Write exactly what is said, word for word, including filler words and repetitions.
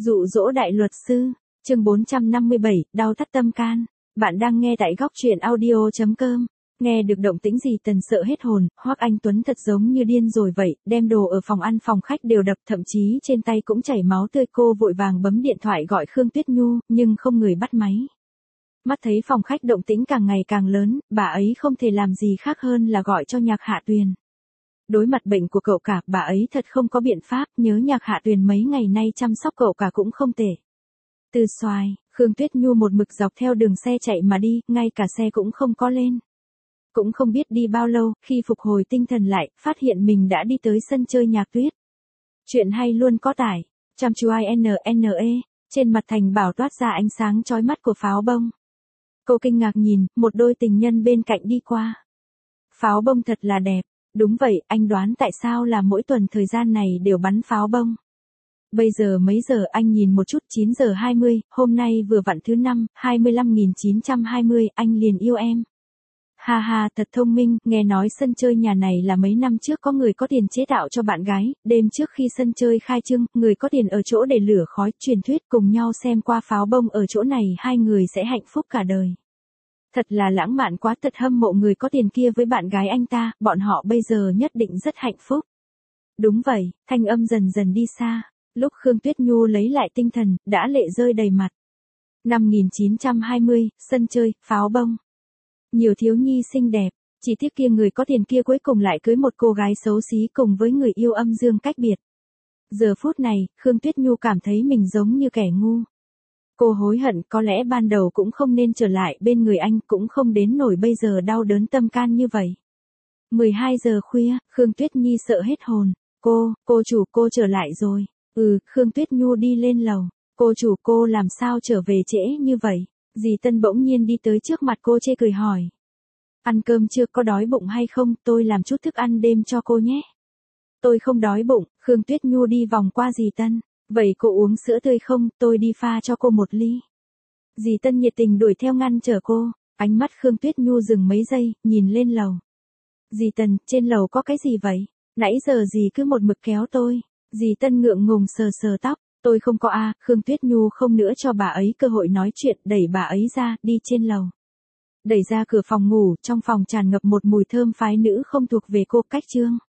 Dụ dỗ đại luật sư, chương bốn trăm năm mươi bảy, đau thắt tâm can. Bạn đang nghe tại góc truyện audio.com. Nghe được động tĩnh gì Tần sợ hết hồn, Hoắc Anh Tuấn thật giống như điên rồi vậy, đem đồ ở phòng ăn phòng khách đều đập, thậm chí trên tay cũng chảy máu tươi. Cô vội vàng bấm điện thoại gọi Khương Tuyết Nhu, nhưng không người bắt máy. Mắt thấy phòng khách động tĩnh càng ngày càng lớn, bà ấy không thể làm gì khác hơn là gọi cho Nhạc Hạ Tuyền. Đối mặt bệnh của cậu cả, bà ấy thật không có biện pháp, nhớ Nhạc Hạ Tuyền mấy ngày nay chăm sóc cậu cả cũng không tệ. Từ Xoài, Khương Tuyết Nhu một mực dọc theo đường xe chạy mà đi, ngay cả xe cũng không có lên. Cũng không biết đi bao lâu, khi phục hồi tinh thần lại, phát hiện mình đã đi tới sân chơi Nhạc Tuyết. Chuyện hay luôn có tải, chăm chú i n n e, trên mặt Thành Bảo toát ra ánh sáng chói mắt của pháo bông. Cô kinh ngạc nhìn, một đôi tình nhân bên cạnh đi qua. Pháo bông thật là đẹp. Đúng vậy, anh đoán tại sao là mỗi tuần thời gian này đều bắn pháo bông. Bây giờ mấy giờ anh nhìn một chút, chín giờ hai mươi, hôm nay vừa vặn thứ năm, hai mươi lăm nghìn chín trăm hai mươi, anh liền yêu em. Ha ha, thật thông minh, nghe nói sân chơi nhà này là mấy năm trước có người có tiền chế tạo cho bạn gái, đêm trước khi sân chơi khai trương, người có tiền ở chỗ để lửa khói, truyền thuyết cùng nhau xem qua pháo bông ở chỗ này, hai người sẽ hạnh phúc cả đời. Thật là lãng mạn quá, thật hâm mộ người có tiền kia với bạn gái anh ta, bọn họ bây giờ nhất định rất hạnh phúc. Đúng vậy, thanh âm dần dần đi xa, lúc Khương Tuyết Nhu lấy lại tinh thần, đã lệ rơi đầy mặt. Năm nghìn chín trăm hai mươi, sân chơi, pháo bông. Nhiều thiếu nhi xinh đẹp, chỉ tiếc kia người có tiền kia cuối cùng lại cưới một cô gái xấu xí cùng với người yêu âm dương cách biệt. Giờ phút này, Khương Tuyết Nhu cảm thấy mình giống như kẻ ngu. Cô hối hận, có lẽ ban đầu cũng không nên trở lại bên người anh, cũng không đến nổi bây giờ đau đớn tâm can như vậy. mười hai giờ khuya, Khương Tuyết Nhi sợ hết hồn. Cô, cô chủ, cô trở lại rồi. Ừ, Khương Tuyết Nhu đi lên lầu. Cô chủ, cô làm sao trở về trễ như vậy? Dì Tân bỗng nhiên đi tới trước mặt cô chê cười hỏi. Ăn cơm chưa, có đói bụng hay không, tôi làm chút thức ăn đêm cho cô nhé. Tôi không đói bụng, Khương Tuyết Nhu đi vòng qua dì Tân. Vậy cô uống sữa tươi không, tôi đi pha cho cô một ly. Dì Tân nhiệt tình đuổi theo ngăn trở cô, ánh mắt Khương Tuyết Nhu dừng mấy giây, nhìn lên lầu. Dì Tân, trên lầu có cái gì vậy? Nãy giờ dì cứ một mực kéo tôi. Dì Tân ngượng ngùng sờ sờ tóc, tôi không có a. Khương Tuyết Nhu không nữa cho bà ấy cơ hội nói chuyện, đẩy bà ấy ra, đi trên lầu. Đẩy ra cửa phòng ngủ, trong phòng tràn ngập một mùi thơm phái nữ không thuộc về cô, cách trương.